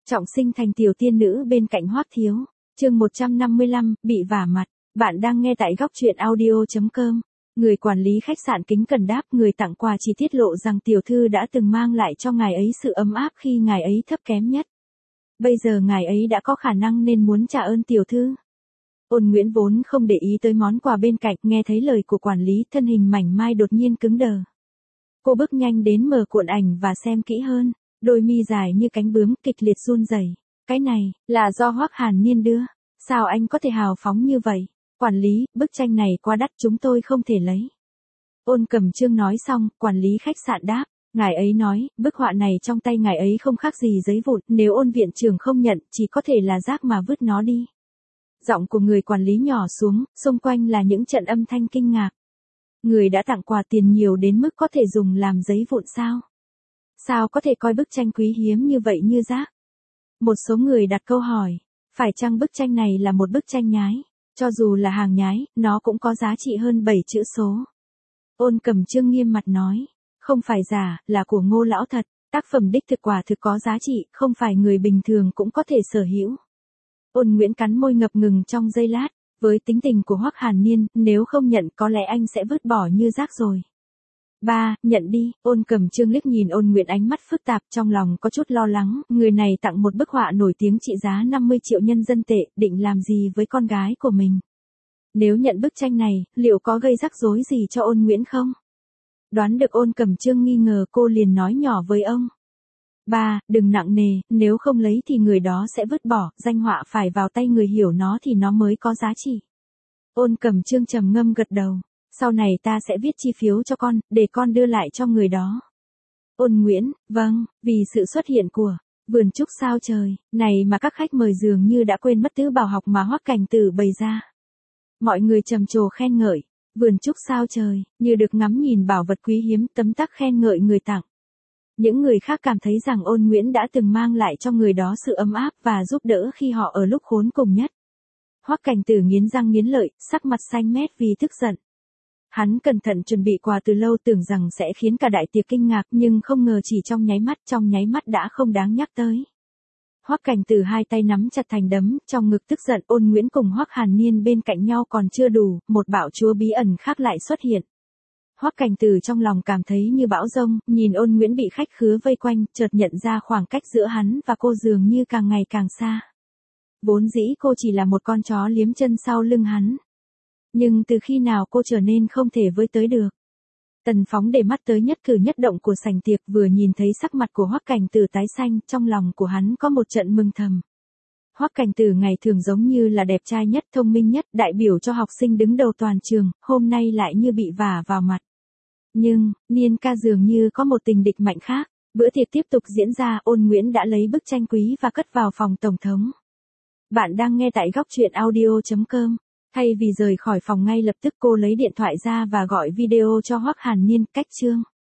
Trọng sinh thành tiểu tiên nữ bên cạnh Hoắc Thiếu. Chương 155, bị vả mặt. Bạn đang nghe tại góc truyện audio.com. Người quản lý khách sạn kính cẩn đáp, người tặng quà chỉ tiết lộ rằng tiểu thư đã từng mang lại cho ngài ấy sự ấm áp khi ngài ấy thấp kém nhất. Bây giờ ngài ấy đã có khả năng nên muốn trả ơn tiểu thư. Ôn Nguyễn vốn không để ý tới món quà bên cạnh, nghe thấy lời của quản lý, thân hình mảnh mai đột nhiên cứng đờ. Cô bước nhanh đến mở cuộn ảnh và xem kỹ hơn, đôi mi dài như cánh bướm kịch liệt run rẩy. Cái này, là do Hoắc Hàn Niên đưa. Sao anh có thể hào phóng như vậy? Quản lý, bức tranh này quá đắt, chúng tôi không thể lấy. Ôn Cẩm Trương nói xong, quản lý khách sạn đáp. Ngài ấy nói, bức họa này trong tay ngài ấy không khác gì giấy vụn, nếu Ôn viện trưởng không nhận, chỉ có thể là rác mà vứt nó đi. Giọng của người quản lý nhỏ xuống, xung quanh là những trận âm thanh kinh ngạc. Người đã tặng quà tiền nhiều đến mức có thể dùng làm giấy vụn sao? Sao có thể coi bức tranh quý hiếm như vậy như rác? Một số người đặt câu hỏi, phải chăng bức tranh này là một bức tranh nhái? Cho dù là hàng nhái, nó cũng có giá trị hơn 7 chữ số. Ôn Cẩm Trương nghiêm mặt nói, không phải giả, là của Ngô lão thật, tác phẩm đích thực quả thực có giá trị, không phải người bình thường cũng có thể sở hữu. Ôn Nguyễn cắn môi ngập ngừng trong giây lát, với tính tình của Hoắc Hàn Niên, nếu không nhận có lẽ anh sẽ vứt bỏ như rác rồi. Ba, nhận đi. Ôn Cẩm Trương liếc nhìn Ôn Nguyễn ánh mắt phức tạp, trong lòng có chút lo lắng, người này tặng một bức họa nổi tiếng trị giá 50 triệu nhân dân tệ, định làm gì với con gái của mình? Nếu nhận bức tranh này, liệu có gây rắc rối gì cho Ôn Nguyễn không? Đoán được Ôn Cẩm Trương nghi ngờ, cô liền nói nhỏ với ông. Ba, đừng nặng nề, nếu không lấy thì người đó sẽ vứt bỏ, danh họa phải vào tay người hiểu nó thì nó mới có giá trị. Ôn Cẩm Trương trầm ngâm gật đầu. Sau này ta sẽ viết chi phiếu cho con, để con đưa lại cho người đó. Ôn Nguyễn, vâng, vì sự xuất hiện của vườn trúc sao trời, này mà các khách mời dường như đã quên mất tứ bảo học mà Hoắc Cảnh Tử bày ra. Mọi người trầm trồ khen ngợi, vườn trúc sao trời, như được ngắm nhìn bảo vật quý hiếm, tấm tắc khen ngợi người tặng. Những người khác cảm thấy rằng Ôn Nguyễn đã từng mang lại cho người đó sự ấm áp và giúp đỡ khi họ ở lúc khốn cùng nhất. Hoắc Cảnh Tử nghiến răng nghiến lợi, sắc mặt xanh mét vì tức giận. Hắn cẩn thận chuẩn bị quà từ lâu, tưởng rằng sẽ khiến cả đại tiệc kinh ngạc, nhưng không ngờ chỉ trong nháy mắt đã không đáng nhắc tới. Hoắc Cảnh Tử hai tay nắm chặt thành đấm, trong ngực tức giận. Ôn Nguyễn cùng Hoắc Hàn Niên bên cạnh nhau còn chưa đủ, một bạo chúa bí ẩn khác lại xuất hiện. Hoắc Cảnh Tử trong lòng cảm thấy như bão dông, nhìn Ôn Nguyễn bị khách khứa vây quanh, chợt nhận ra khoảng cách giữa hắn và cô dường như càng ngày càng xa. Vốn dĩ cô chỉ là một con chó liếm chân sau lưng hắn. Nhưng từ khi nào cô trở nên không thể với tới được? Tần Phóng để mắt tới nhất cử nhất động của sảnh tiệc, vừa nhìn thấy sắc mặt của Hoắc Cảnh Tử tái xanh, trong lòng của hắn có một trận mừng thầm. Hoắc Cảnh Tử ngày thường giống như là đẹp trai nhất, thông minh nhất, đại biểu cho học sinh đứng đầu toàn trường, hôm nay lại như bị vả vào mặt. Nhưng, Niên ca dường như có một tình địch mạnh khác. Bữa tiệc tiếp tục diễn ra, Ôn Nguyễn đã lấy bức tranh quý và cất vào phòng tổng thống. Bạn đang nghe tại góc truyện audio.com. Thay vì rời khỏi phòng ngay lập tức, cô lấy điện thoại ra và gọi video cho Hoắc Hàn Niên. Cách chương